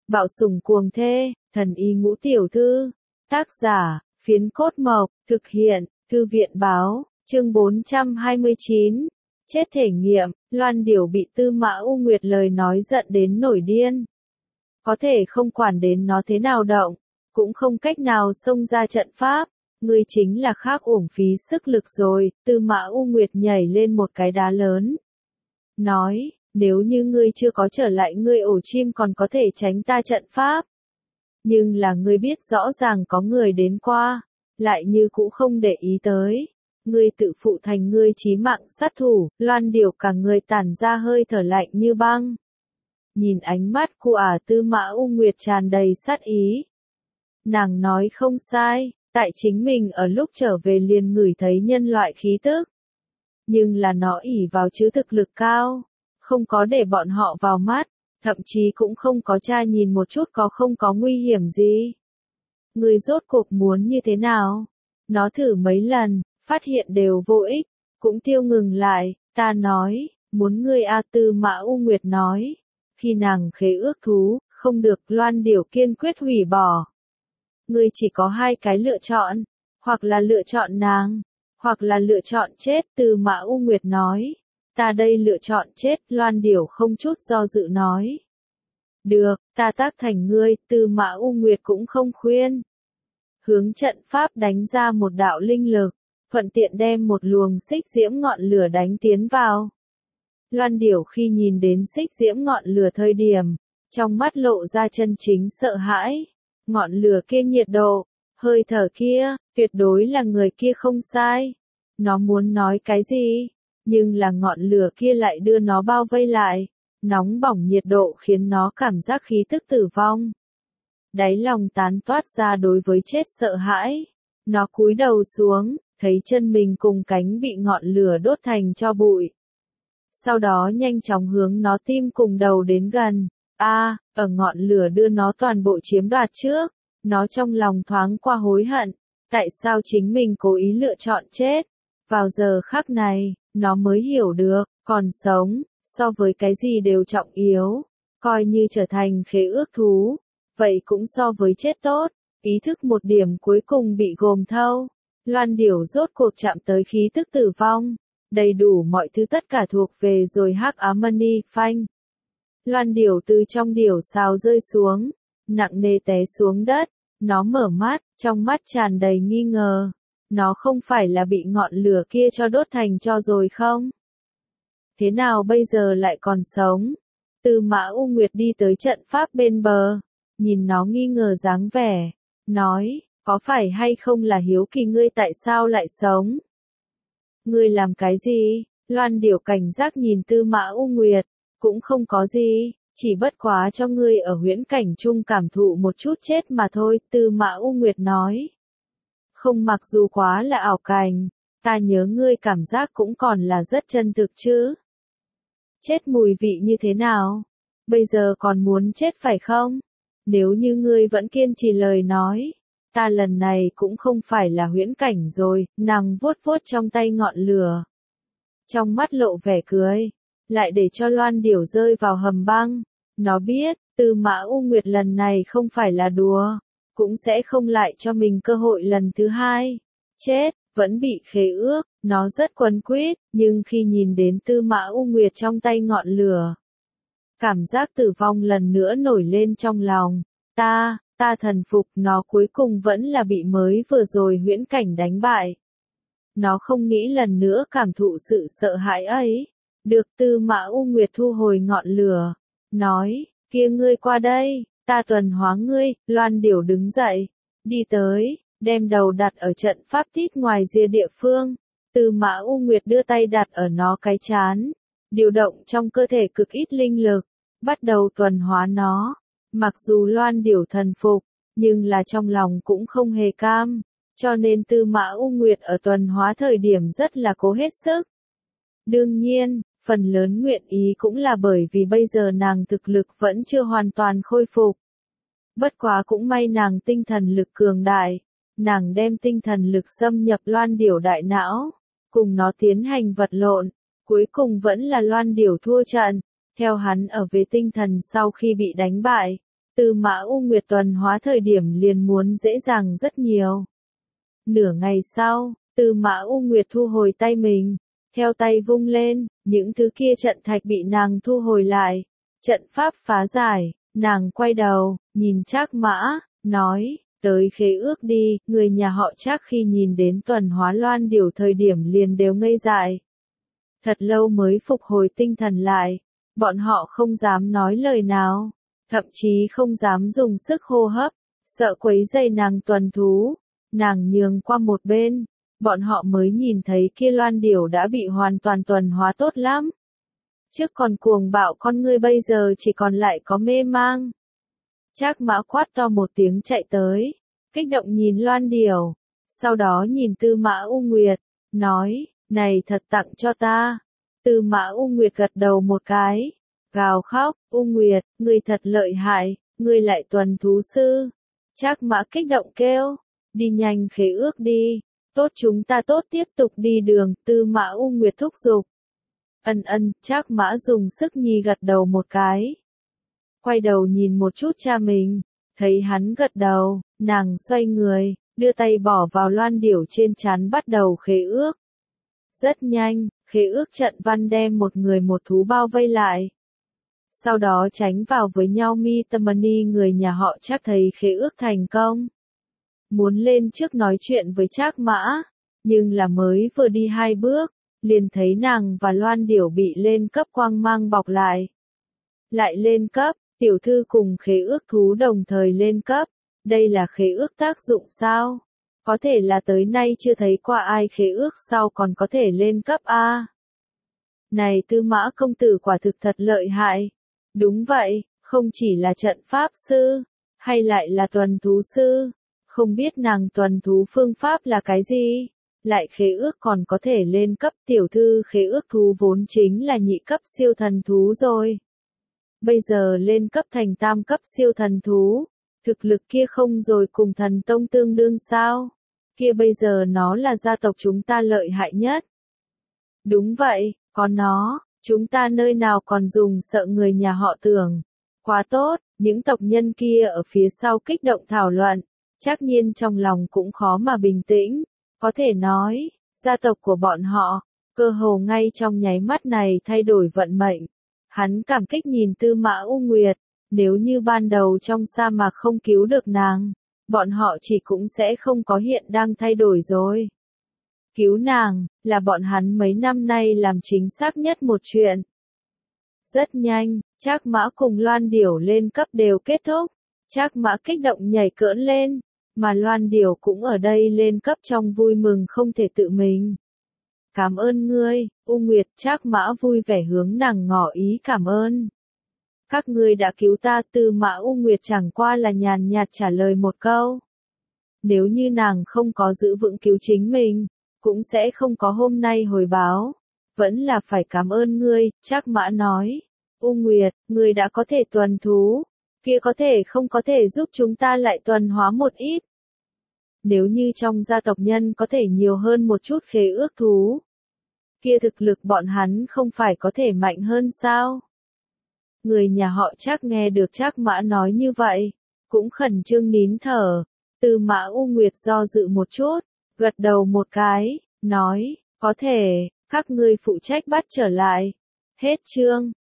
Bạo sủng cuồng thê, thần y ngũ tiểu thư. Tác giả, Phiến Cốt Mộc, thực hiện, Thư viện báo, chương 429. Chết thể nghiệm, Loan Điểu bị Tư Mã U Nguyệt lời nói giận đến nổi điên. Có thể không quản đến nó thế nào động, cũng không cách nào xông ra trận pháp. Ngươi chính là khác uổng phí sức lực rồi. Tư Mã U Nguyệt nhảy lên một cái đá lớn. Nói, nếu như ngươi chưa có trở lại ngươi ổ chim còn có thể tránh ta trận pháp. Nhưng là ngươi biết rõ ràng có người đến qua, lại như cũ không để ý tới. Ngươi tự phụ thành ngươi chí mạng sát thủ. Loan Điểu cả người tản ra hơi thở lạnh như băng. Nhìn ánh mắt của Tư Mã U Nguyệt tràn đầy sát ý. Nàng nói không sai, tại chính mình ở lúc trở về liền ngửi thấy nhân loại khí tức. Nhưng là nó ỷ vào chứ thực lực cao, không có để bọn họ vào mắt, thậm chí cũng không có tra nhìn một chút có không có nguy hiểm gì. Ngươi rốt cuộc muốn như thế nào? Nó thử mấy lần, phát hiện đều vô ích, cũng tiêu ngừng lại. Ta nói, muốn ngươi Tư Mã U Nguyệt nói. Khi nàng khế ước thú, không được. Loan Điểu kiên quyết hủy bỏ. Ngươi chỉ có hai cái lựa chọn, hoặc là lựa chọn nàng, hoặc là lựa chọn chết. Tư Mã U Nguyệt nói. Ta đây lựa chọn chết. Loan Điểu không chút do dự nói. Được, ta tác thành ngươi. Tư Mã U Nguyệt cũng không khuyên. Hướng trận pháp đánh ra một đạo linh lực, thuận tiện đem một luồng xích diễm ngọn lửa đánh tiến vào. Loan Điểu khi nhìn đến xích diễm ngọn lửa thời điểm, trong mắt lộ ra chân chính sợ hãi. Ngọn lửa kia nhiệt độ, hơi thở kia, tuyệt đối là người kia không sai. Nó muốn nói cái gì, nhưng là ngọn lửa kia lại đưa nó bao vây lại. Nóng bỏng nhiệt độ khiến nó cảm giác khí tức tử vong. Đáy lòng tán toát ra đối với chết sợ hãi. Nó cúi đầu xuống, thấy chân mình cùng cánh bị ngọn lửa đốt thành tro bụi. Sau đó nhanh chóng hướng nó tim cùng đầu đến gần. Ở ngọn lửa đưa nó toàn bộ chiếm đoạt trước. Nó trong lòng thoáng qua hối hận. Tại sao chính mình cố ý lựa chọn chết? Vào giờ khắc này, nó mới hiểu được, còn sống, so với cái gì đều trọng yếu. Coi như trở thành khế ước thú, vậy cũng so với chết tốt. Ý thức một điểm cuối cùng bị gồm thâu. Loan Điểu rốt cuộc chạm tới khí tức tử vong. Đầy đủ mọi thứ tất cả thuộc về rồi. Hắc ám mani phanh. Loan Điểu từ trong điểu xào rơi xuống, nặng nề té xuống đất. Nó mở mắt, trong mắt tràn đầy nghi ngờ. Nó không phải là bị ngọn lửa kia cho đốt thành tro rồi không? Thế nào bây giờ lại còn sống? Tư Mã U Nguyệt đi tới trận pháp bên bờ, nhìn nó nghi ngờ dáng vẻ, nói, có phải hay không là hiếu kỳ ngươi tại sao lại sống? Ngươi làm cái gì? Loan Điểu cảnh giác nhìn Tư Mã U Nguyệt, cũng không có gì, chỉ bất quá cho ngươi ở huyễn cảnh chung cảm thụ một chút chết mà thôi. Tư Mã U Nguyệt nói. Không, mặc dù quá là ảo cảnh, ta nhớ ngươi cảm giác cũng còn là rất chân thực chứ. Chết mùi vị như thế nào? Bây giờ còn muốn chết phải không? Nếu như ngươi vẫn kiên trì lời nói, ta lần này cũng không phải là huyễn cảnh rồi. Nàng vuốt vuốt trong tay ngọn lửa, trong mắt lộ vẻ cười, lại để cho Loan Điểu rơi vào hầm băng. Nó biết, Tư Mã U Nguyệt lần này không phải là đùa, cũng sẽ không lại cho mình cơ hội lần thứ hai. Chết, vẫn bị khế ước, nó rất quấn quýt, nhưng khi nhìn đến Tư Mã U Nguyệt trong tay ngọn lửa, cảm giác tử vong lần nữa nổi lên trong lòng. Ta thần phục. Nó cuối cùng vẫn là bị mới vừa rồi huyễn cảnh đánh bại. Nó không nghĩ lần nữa cảm thụ sự sợ hãi ấy. Được. Tư Mã U Nguyệt thu hồi ngọn lửa, nói, kia ngươi qua đây, ta tuần hóa ngươi. Loan Điểu đứng dậy, đi tới, đem đầu đặt ở trận pháp tít ngoài rìa địa phương. Tư Mã U Nguyệt đưa tay đặt ở nó cái trán, điều động trong cơ thể cực ít linh lực, bắt đầu tuần hóa nó. Mặc dù Loan Điểu thần phục, nhưng là trong lòng cũng không hề cam, cho nên Tư Mã U Nguyệt ở tuần hóa thời điểm rất là cố hết sức. Đương nhiên, phần lớn nguyện ý cũng là bởi vì bây giờ nàng thực lực vẫn chưa hoàn toàn khôi phục. Bất quá cũng may nàng tinh thần lực cường đại, nàng đem tinh thần lực xâm nhập Loan Điểu đại não, cùng nó tiến hành vật lộn, cuối cùng vẫn là Loan Điểu thua trận. Theo hắn ở về tinh thần sau khi bị đánh bại, Tư Mã U Nguyệt tuần hóa thời điểm liền muốn dễ dàng rất nhiều. Nửa ngày sau, Tư Mã U Nguyệt thu hồi tay mình, theo tay vung lên, những thứ kia trận thạch bị nàng thu hồi lại, trận pháp phá giải, nàng quay đầu, nhìn Trác Mã, nói, tới khế ước đi, người nhà họ Trác khi nhìn đến tuần hóa loan điểu thời điểm liền đều ngây dại. Thật lâu mới phục hồi tinh thần lại, bọn họ không dám nói lời nào, thậm chí không dám dùng sức hô hấp, sợ quấy rầy nàng tuần thú, nàng nhường qua một bên, bọn họ mới nhìn thấy kia loan điểu đã bị hoàn toàn tuần hóa tốt lắm. Trước còn cuồng bạo con ngươi bây giờ chỉ còn lại có mê mang. Trác Mã quát to một tiếng chạy tới, kích động nhìn loan điểu, sau đó nhìn Tư Mã U Nguyệt, nói, này thật tặng cho ta. Tư Mã U Nguyệt gật đầu một cái, gào khóc, U Nguyệt, ngươi thật lợi hại, ngươi lại tuần thú sư. Trác Mã kích động kêu, đi nhanh khế ước đi, tốt chúng ta tốt tiếp tục đi đường, Tư Mã U Nguyệt thúc giục. Trác Mã dùng sức nhì gật đầu một cái. Quay đầu nhìn một chút cha mình, thấy hắn gật đầu, nàng xoay người, đưa tay bỏ vào loan điểu trên trán bắt đầu khế ước. Rất nhanh, khế ước trận văn đem một người một thú bao vây lại. Sau đó tránh vào với nhau Mitamani người nhà họ Trác thấy khế ước thành công. Muốn lên trước nói chuyện với Trác Mã, nhưng là mới vừa đi 2 bước, liền thấy nàng và loan điểu bị lên cấp quang mang bọc lại. Lại lên cấp, tiểu thư cùng khế ước thú đồng thời lên cấp, đây là khế ước tác dụng sao? Có thể là tới nay chưa thấy qua ai khế ước sau còn có thể lên cấp a. Này Tư Mã công tử quả thực thật lợi hại. Đúng vậy, không chỉ là trận pháp sư, hay lại là tuần thú sư, không biết nàng tuần thú phương pháp là cái gì, lại khế ước còn có thể lên cấp tiểu thư khế ước thú vốn chính là nhị cấp siêu thần thú rồi. Bây giờ lên cấp thành tam cấp siêu thần thú, thực lực kia không rồi cùng thần tông tương đương sao, kia bây giờ nó là gia tộc chúng ta lợi hại nhất. Đúng vậy, có nó, chúng ta nơi nào còn dùng sợ người nhà họ Tưởng. Quá tốt, những tộc nhân kia ở phía sau kích động thảo luận, Trác Nhiên trong lòng cũng khó mà bình tĩnh, có thể nói, gia tộc của bọn họ, cơ hồ ngay trong nháy mắt này thay đổi vận mệnh. Hắn cảm kích nhìn Tư Mã U Nguyệt, nếu như ban đầu trong sa mạc không cứu được nàng, bọn họ chỉ cũng sẽ không có hiện đang thay đổi rồi. Cứu nàng, là bọn hắn mấy năm nay làm chính xác nhất một chuyện. Rất nhanh, Trác Mã cùng loan điểu lên cấp đều kết thúc, Trác Mã kích động nhảy cỡn lên, mà loan điểu cũng ở đây lên cấp trong vui mừng không thể tự mình. Cảm ơn ngươi, U Nguyệt. Trác Mã vui vẻ hướng nàng ngỏ ý cảm ơn. Các ngươi đã cứu ta. Tư Mã U Nguyệt chẳng qua là nhàn nhạt trả lời một câu. Nếu như nàng không có giữ vững cứu chính mình, cũng sẽ không có hôm nay hồi báo. Vẫn là phải cảm ơn ngươi, Trác Mã nói. U Nguyệt, ngươi đã có thể tuần thú, kia có thể không có thể giúp chúng ta lại tuần hóa một ít. Nếu như trong gia tộc nhân có thể nhiều hơn một chút khế ước thú, kia thực lực bọn hắn không phải có thể mạnh hơn sao? Người nhà họ Trác nghe được Trác Mã nói như vậy, cũng khẩn trương nín thở. Tư Mã U Nguyệt do dự một chút, gật đầu một cái, nói, có thể, các ngươi phụ trách bắt trở lại. Hết chương.